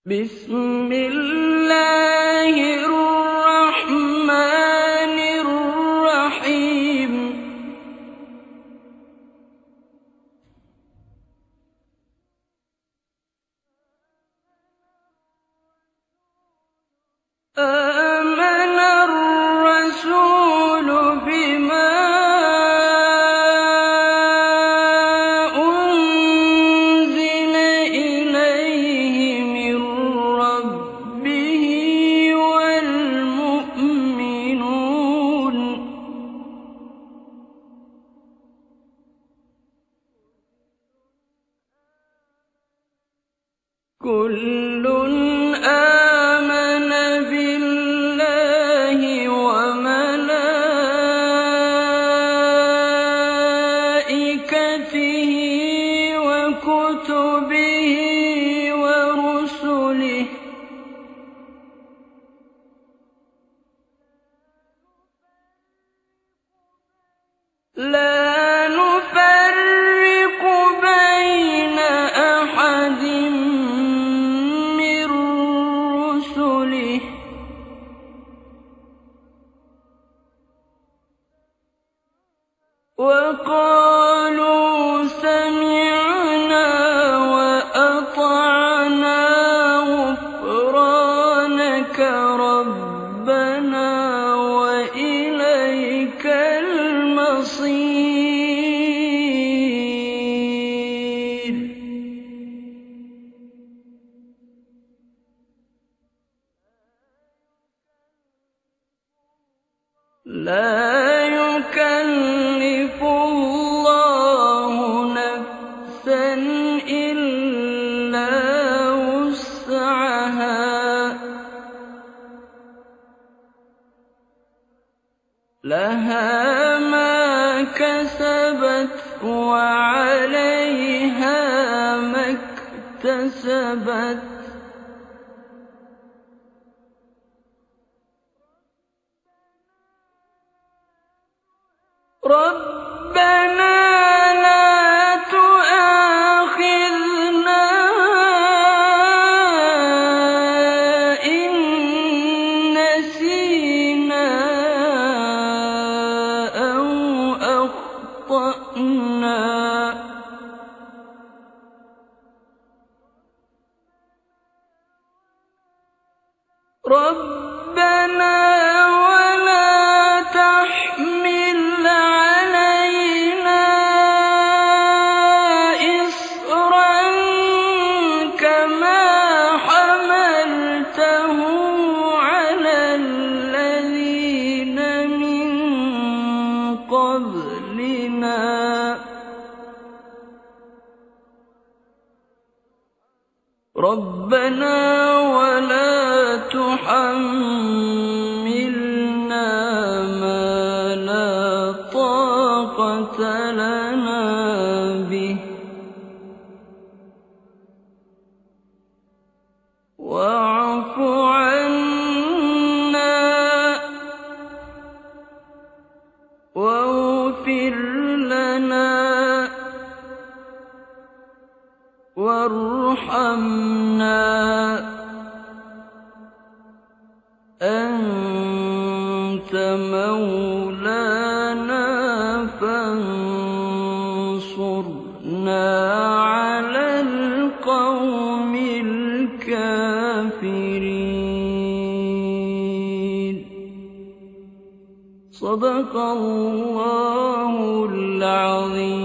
بسم الله الرحمن الرحيم آمن الرسول بما أنزل إليه من ربه والمؤمنون كل آمن بالله وملائكته وكتبه ورسله لا نفرق بين أحد من رسله وقالوا سمعنا وأطعنا غفرانك ربنا وإليك المصير لا يكلف الله نفسا إلا وسعها لها ما كسبت وعليها ما اكتسبت ربنا لا تؤاخذنا إن نسينا أو أخطأنا ربنا ولا تحمل علينا إصرا كما حملته على الذين من قبلنا ربنا ولا تحملنا ما لا طاقة لنا به واعف عنا واغفر لنا وارحمنا أنت مولانا فانصرنا على القوم الكافرين صدق الله العظيم.